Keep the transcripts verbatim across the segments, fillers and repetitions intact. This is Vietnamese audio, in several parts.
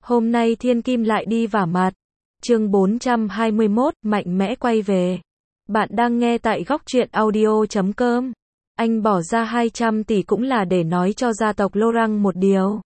Hôm nay thiên kim lại đi vả mặt. Chương bốn trăm hai mươi mốt, mạnh mẽ quay về. Bạn đang nghe tại góc truyện audio chấm com. Anh bỏ ra hai trăm tỷ cũng là để nói cho gia tộc Laurent một điều.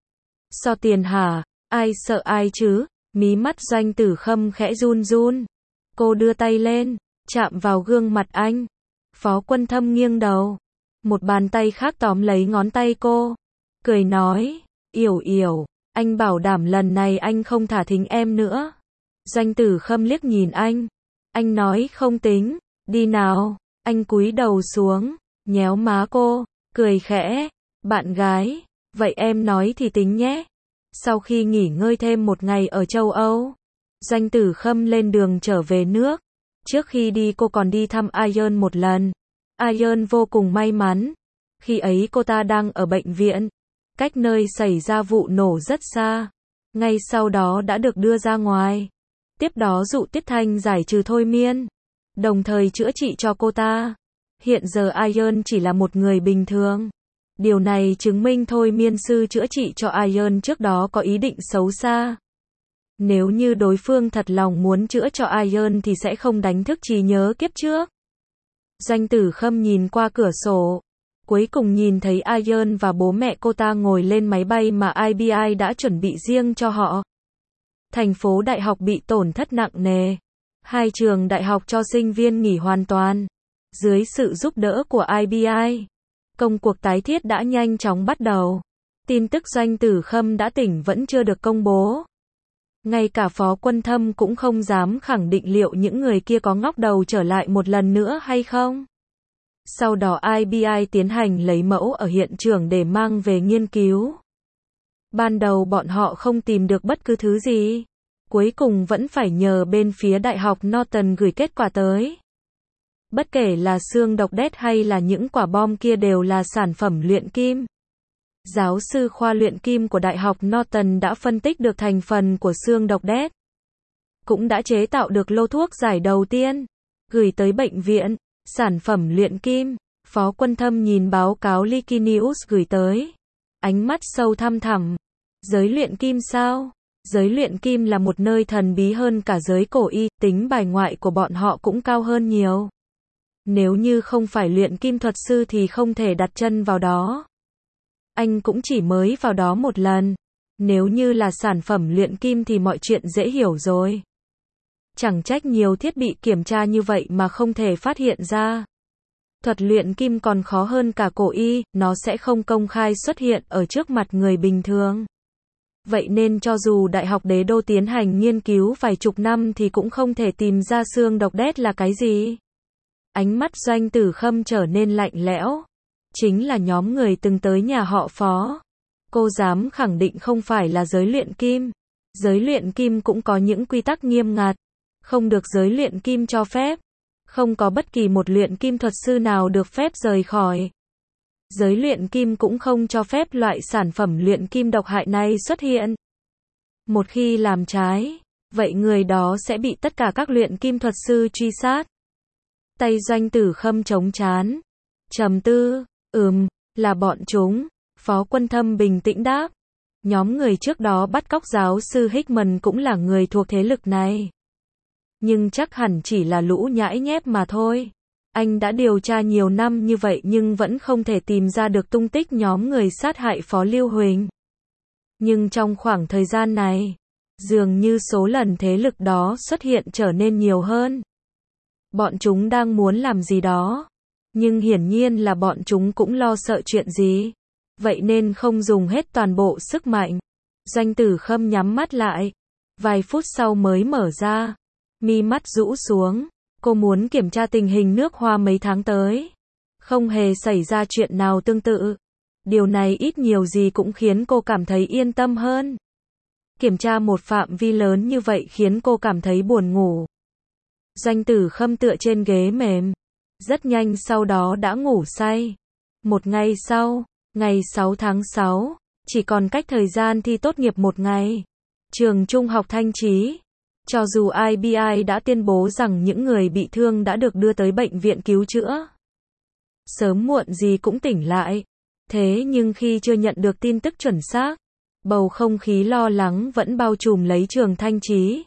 So tiền hả? Ai sợ ai chứ? Mí mắt Doanh Tử Khâm khẽ run run. Cô đưa tay lên, chạm vào gương mặt anh. Phó Quân Thâm nghiêng đầu. Một bàn tay khác tóm lấy ngón tay cô. Cười nói, Yểu Yểu, anh bảo đảm lần này anh không thả thính em nữa. Doanh Tử Khâm liếc nhìn anh. Anh nói không tính, đi nào. Anh cúi đầu xuống, nhéo má cô, cười khẽ. Bạn gái, vậy em nói thì tính nhé. Sau khi nghỉ ngơi thêm một ngày ở châu Âu, Doanh Tử Khâm lên đường trở về nước. Trước khi đi cô còn đi thăm Ion một lần. Ion vô cùng may mắn. Khi ấy cô ta đang ở bệnh viện, cách nơi xảy ra vụ nổ rất xa. Ngay sau đó đã được đưa ra ngoài. Tiếp đó Dụ Tiết Thanh giải trừ thôi miên, đồng thời chữa trị cho cô ta. Hiện giờ Ion chỉ là một người bình thường. Điều này chứng minh thôi miên sư chữa trị cho Ion trước đó có ý định xấu xa. Nếu như đối phương thật lòng muốn chữa cho Ion thì sẽ không đánh thức trí nhớ kiếp trước. Doanh Tử Khâm nhìn qua cửa sổ, cuối cùng nhìn thấy Ion và bố mẹ cô ta ngồi lên máy bay mà i bê i đã chuẩn bị riêng cho họ. Thành phố đại học bị tổn thất nặng nề. Hai trường đại học cho sinh viên nghỉ hoàn toàn. Dưới sự giúp đỡ của i bê i, công cuộc tái thiết đã nhanh chóng bắt đầu. Tin tức Doanh Tử Khâm đã tỉnh vẫn chưa được công bố. Ngay cả Phó Quân Thâm cũng không dám khẳng định liệu những người kia có ngóc đầu trở lại một lần nữa hay không. Sau đó i bê i tiến hành lấy mẫu ở hiện trường để mang về nghiên cứu. Ban đầu bọn họ không tìm được bất cứ thứ gì. Cuối cùng vẫn phải nhờ bên phía Đại học Norton gửi kết quả tới. Bất kể là xương độc đét hay là những quả bom kia đều là sản phẩm luyện kim. Giáo sư khoa luyện kim của Đại học Norton đã phân tích được thành phần của xương độc đét. Cũng đã chế tạo được lô thuốc giải đầu tiên. Gửi tới bệnh viện. Sản phẩm luyện kim. Phó Quân Thâm nhìn báo cáo Wikinews gửi tới. Ánh mắt sâu thăm thẳm. Giới luyện kim sao? Giới luyện kim là một nơi thần bí hơn cả giới cổ y, tính bài ngoại của bọn họ cũng cao hơn nhiều. Nếu như không phải luyện kim thuật sư thì không thể đặt chân vào đó. Anh cũng chỉ mới vào đó một lần. Nếu như là sản phẩm luyện kim thì mọi chuyện dễ hiểu rồi. Chẳng trách nhiều thiết bị kiểm tra như vậy mà không thể phát hiện ra. Thuật luyện kim còn khó hơn cả cổ y, nó sẽ không công khai xuất hiện ở trước mặt người bình thường. Vậy nên cho dù Đại học Đế Đô tiến hành nghiên cứu vài chục năm thì cũng không thể tìm ra xương độc đét là cái gì. Ánh mắt Doanh Tử Khâm trở nên lạnh lẽo. Chính là nhóm người từng tới nhà họ Phó. Cô dám khẳng định không phải là giới luyện kim. Giới luyện kim cũng có những quy tắc nghiêm ngặt. Không được giới luyện kim cho phép. Không có bất kỳ một luyện kim thuật sư nào được phép rời khỏi. Giới luyện kim cũng không cho phép loại sản phẩm luyện kim độc hại này xuất hiện. Một khi làm trái, vậy người đó sẽ bị tất cả các luyện kim thuật sư truy sát. Tay Doanh Tử Khâm chống trán. Trầm tư, ừm, là bọn chúng. Phó Quân Thâm bình tĩnh đáp. Nhóm người trước đó bắt cóc giáo sư Hickman cũng là người thuộc thế lực này. Nhưng chắc hẳn chỉ là lũ nhãi nhép mà thôi. Anh đã điều tra nhiều năm như vậy nhưng vẫn không thể tìm ra được tung tích nhóm người sát hại Phó Lưu Huỳnh. Nhưng trong khoảng thời gian này, dường như số lần thế lực đó xuất hiện trở nên nhiều hơn. Bọn chúng đang muốn làm gì đó. Nhưng hiển nhiên là bọn chúng cũng lo sợ chuyện gì. Vậy nên không dùng hết toàn bộ sức mạnh. Doanh Tử Khâm nhắm mắt lại. Vài phút sau mới mở ra. Mi mắt rũ xuống. Cô muốn kiểm tra tình hình nước Hoa mấy tháng tới. Không hề xảy ra chuyện nào tương tự. Điều này ít nhiều gì cũng khiến cô cảm thấy yên tâm hơn. Kiểm tra một phạm vi lớn như vậy khiến cô cảm thấy buồn ngủ. Doanh Tử Khâm tựa trên ghế mềm. Rất nhanh sau đó đã ngủ say. Một ngày sau, ngày sáu tháng sáu, chỉ còn cách thời gian thi tốt nghiệp một ngày. Trường Trung học Thanh Chí. Cho dù i bê i đã tuyên bố rằng những người bị thương đã được đưa tới bệnh viện cứu chữa, sớm muộn gì cũng tỉnh lại. Thế nhưng khi chưa nhận được tin tức chuẩn xác, Bầu không khí lo lắng vẫn bao trùm lấy Trường Thanh Chí.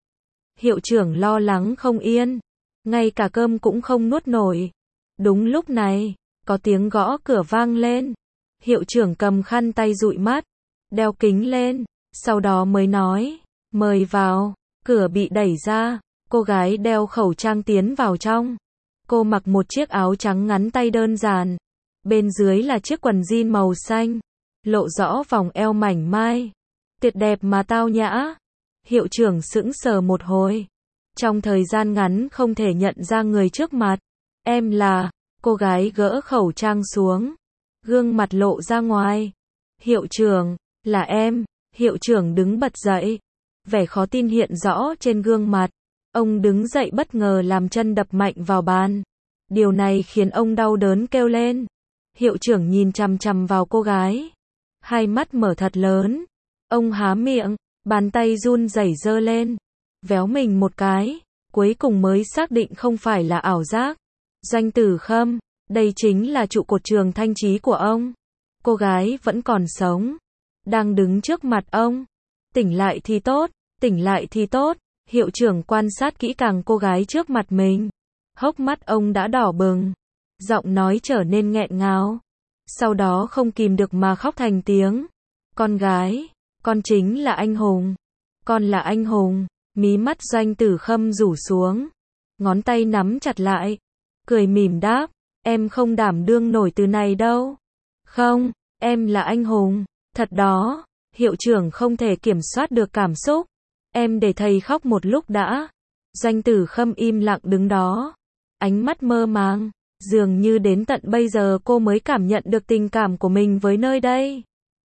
Hiệu trưởng lo lắng không yên, ngay cả cơm cũng không nuốt nổi. Đúng lúc này, có tiếng gõ cửa vang lên. Hiệu trưởng cầm khăn tay dụi mắt, đeo kính lên, sau đó mới nói, mời vào. Cửa bị đẩy ra, cô gái đeo khẩu trang tiến vào trong. Cô mặc một chiếc áo trắng ngắn tay đơn giản, bên dưới là chiếc quần jean màu xanh, lộ rõ vòng eo mảnh mai. Tuyệt đẹp mà tao nhã. Hiệu trưởng sững sờ một hồi. Trong thời gian ngắn không thể nhận ra người trước mặt. Em là, cô gái gỡ khẩu trang xuống, gương mặt lộ ra ngoài. Hiệu trưởng, là em. Hiệu trưởng đứng bật dậy, vẻ khó tin hiện rõ trên gương mặt. Ông đứng dậy bất ngờ làm chân đập mạnh vào bàn. Điều này khiến ông đau đớn kêu lên. Hiệu trưởng nhìn chằm chằm vào cô gái, hai mắt mở thật lớn. Ông há miệng, bàn tay run rẩy giơ lên, véo mình một cái, cuối cùng mới xác định không phải là ảo giác. Doanh Tử Khâm, đây chính là trụ cột Trường Thanh Chí của ông. Cô gái vẫn còn sống, đang đứng trước mặt ông. Tỉnh lại thì tốt, tỉnh lại thì tốt. Hiệu trưởng quan sát kỹ càng cô gái trước mặt mình. Hốc mắt ông đã đỏ bừng, giọng nói trở nên nghẹn ngào. Sau đó không kìm được mà khóc thành tiếng. Con gái, con chính là anh hùng. Con là anh hùng. Mí mắt Doanh Tử Khâm rủ xuống, ngón tay nắm chặt lại, cười mỉm đáp, em không đảm đương nổi từ này đâu. Không, em là anh hùng. Thật đó. Hiệu trưởng không thể kiểm soát được cảm xúc. Em để thầy khóc một lúc đã. Doanh Tử Khâm im lặng đứng đó, ánh mắt mơ màng, dường như đến tận bây giờ cô mới cảm nhận được tình cảm của mình với nơi đây.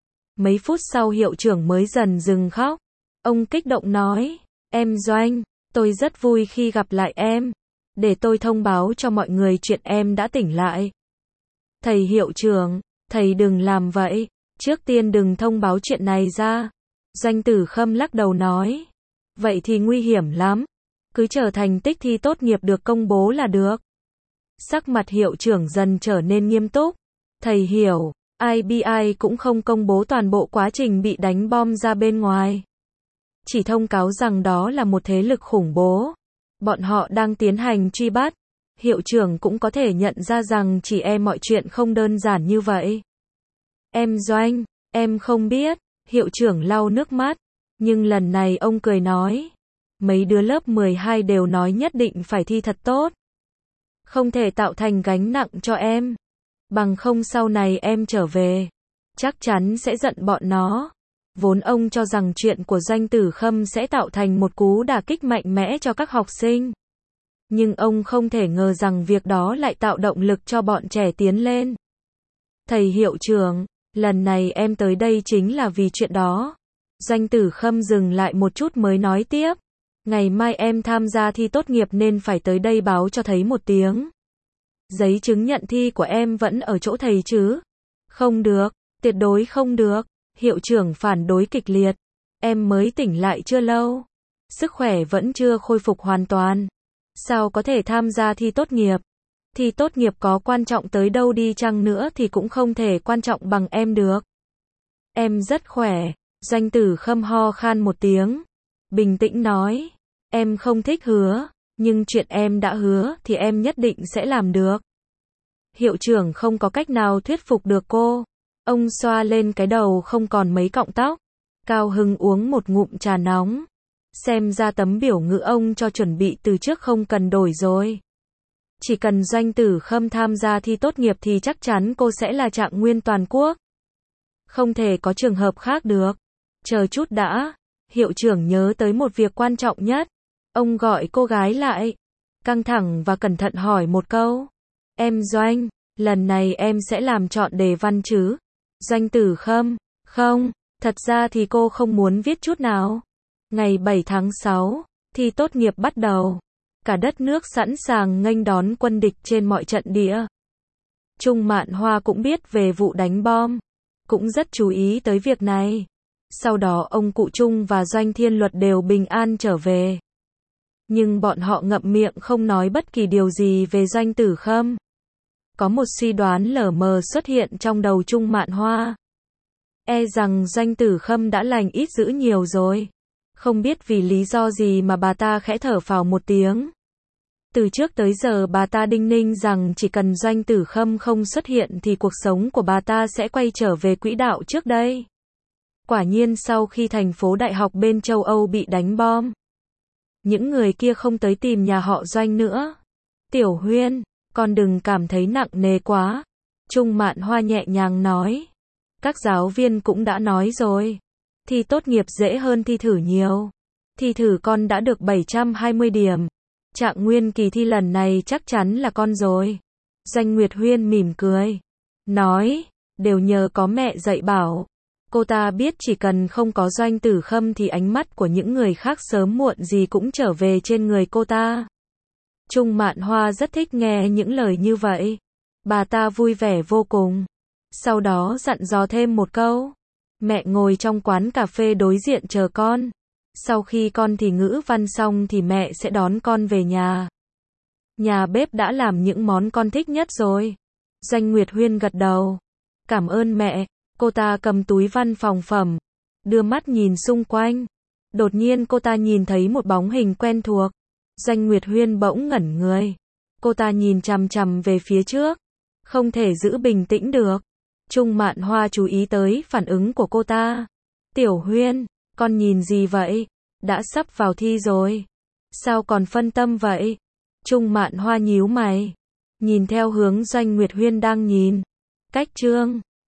Mấy phút sau hiệu trưởng mới dần dừng khóc. Ông kích động nói, em Doanh, tôi rất vui khi gặp lại em. Để tôi thông báo cho mọi người chuyện em đã tỉnh lại. Thầy hiệu trưởng, thầy đừng làm vậy. Trước tiên đừng thông báo chuyện này ra. Doanh Tử Khâm lắc đầu nói, vậy thì nguy hiểm lắm. Cứ chờ thành tích thi tốt nghiệp được công bố là được. Sắc mặt hiệu trưởng dần trở nên nghiêm túc. Thầy hiểu, i bê i cũng không công bố toàn bộ quá trình bị đánh bom ra bên ngoài. Chỉ thông cáo rằng đó là một thế lực khủng bố. Bọn họ đang tiến hành truy bắt. Hiệu trưởng cũng có thể nhận ra rằng chỉ e mọi chuyện không đơn giản như vậy. Em Doanh, em không biết. Hiệu trưởng lau nước mắt. Nhưng lần này ông cười nói, mấy đứa lớp mười hai đều nói nhất định phải thi thật tốt. Không thể tạo thành gánh nặng cho em. Bằng không sau này em trở về, chắc chắn sẽ giận bọn nó. Vốn ông cho rằng chuyện của Doanh Tử Khâm sẽ tạo thành một cú đả kích mạnh mẽ cho các học sinh. Nhưng ông không thể ngờ rằng việc đó lại tạo động lực cho bọn trẻ tiến lên. Thầy hiệu trưởng, lần này em tới đây chính là vì chuyện đó. Doanh Tử Khâm dừng lại một chút mới nói tiếp. Ngày mai em tham gia thi tốt nghiệp nên phải tới đây báo cho thầy một tiếng. Giấy chứng nhận thi của em vẫn ở chỗ thầy chứ? Không được, tuyệt đối không được. Hiệu trưởng phản đối kịch liệt. Em mới tỉnh lại chưa lâu, sức khỏe vẫn chưa khôi phục hoàn toàn. Sao có thể tham gia thi tốt nghiệp? Thi tốt nghiệp có quan trọng tới đâu đi chăng nữa thì cũng không thể quan trọng bằng em được. Em rất khỏe. Doanh Tử Khâm ho khan một tiếng, bình tĩnh nói, em không thích hứa, nhưng chuyện em đã hứa thì em nhất định sẽ làm được. Hiệu trưởng không có cách nào thuyết phục được cô. Ông xoa lên cái đầu không còn mấy cọng tóc, cao hứng uống một ngụm trà nóng. Xem ra tấm biểu ngữ ông cho chuẩn bị từ trước không cần đổi rồi. Chỉ cần Doanh Tử Khâm tham gia thi tốt nghiệp thì chắc chắn cô sẽ là trạng nguyên toàn quốc. Không thể có trường hợp khác được. Chờ chút đã. Hiệu trưởng nhớ tới một việc quan trọng nhất. Ông gọi cô gái lại, căng thẳng và cẩn thận hỏi một câu. Em Doanh, lần này em sẽ làm chọn đề văn chứ? Doanh Tử Khâm, không, thật ra thì cô không muốn viết chút nào. Ngày bảy tháng sáu, thi tốt nghiệp bắt đầu. Cả đất nước sẵn sàng nghênh đón quân địch trên mọi trận địa. Trung Mạn Hoa cũng biết về vụ đánh bom, cũng rất chú ý tới việc này. Sau đó ông cụ Trung và Doanh Thiên Luật đều bình an trở về. Nhưng bọn họ ngậm miệng không nói bất kỳ điều gì về Doanh Tử Khâm. Có một suy đoán lờ mờ xuất hiện trong đầu Trung Mạn Hoa. E rằng Doanh Tử Khâm đã lành ít dữ nhiều rồi. Không biết vì lý do gì mà bà ta khẽ thở phào một tiếng. Từ trước tới giờ bà ta đinh ninh rằng chỉ cần Doanh Tử Khâm không xuất hiện thì cuộc sống của bà ta sẽ quay trở về quỹ đạo trước đây. Quả nhiên sau khi thành phố đại học bên châu Âu bị đánh bom, những người kia không tới tìm nhà họ Doanh nữa. Tiểu Huyên, con đừng cảm thấy nặng nề quá. Trung Mạn Hoa nhẹ nhàng nói. Các giáo viên cũng đã nói rồi. Thi tốt nghiệp dễ hơn thi thử nhiều. Thi thử con đã được bảy trăm hai mươi điểm. Trạng nguyên kỳ thi lần này chắc chắn là con rồi. Doanh Nguyệt Huyên mỉm cười. Nói, đều nhờ có mẹ dạy bảo. Cô ta biết chỉ cần không có Doanh Tử Khâm thì ánh mắt của những người khác sớm muộn gì cũng trở về trên người cô ta. Trung Mạn Hoa rất thích nghe những lời như vậy. Bà ta vui vẻ vô cùng. Sau đó dặn dò thêm một câu. Mẹ ngồi trong quán cà phê đối diện chờ con. Sau khi con thì ngữ văn xong thì mẹ sẽ đón con về nhà. Nhà bếp đã làm những món con thích nhất rồi. Doanh Nguyệt Huyên gật đầu. Cảm ơn mẹ. Cô ta cầm túi văn phòng phẩm, đưa mắt nhìn xung quanh. Đột nhiên cô ta nhìn thấy một bóng hình quen thuộc. Doanh Nguyệt Huyên bỗng ngẩn người. Cô ta nhìn chằm chằm về phía trước, không thể giữ bình tĩnh được. Trung Mạn Hoa chú ý tới phản ứng của cô ta. Tiểu Huyên, con nhìn gì vậy? Đã sắp vào thi rồi. Sao còn phân tâm vậy? Trung Mạn Hoa nhíu mày, nhìn theo hướng Doanh Nguyệt Huyên đang nhìn. Cách chương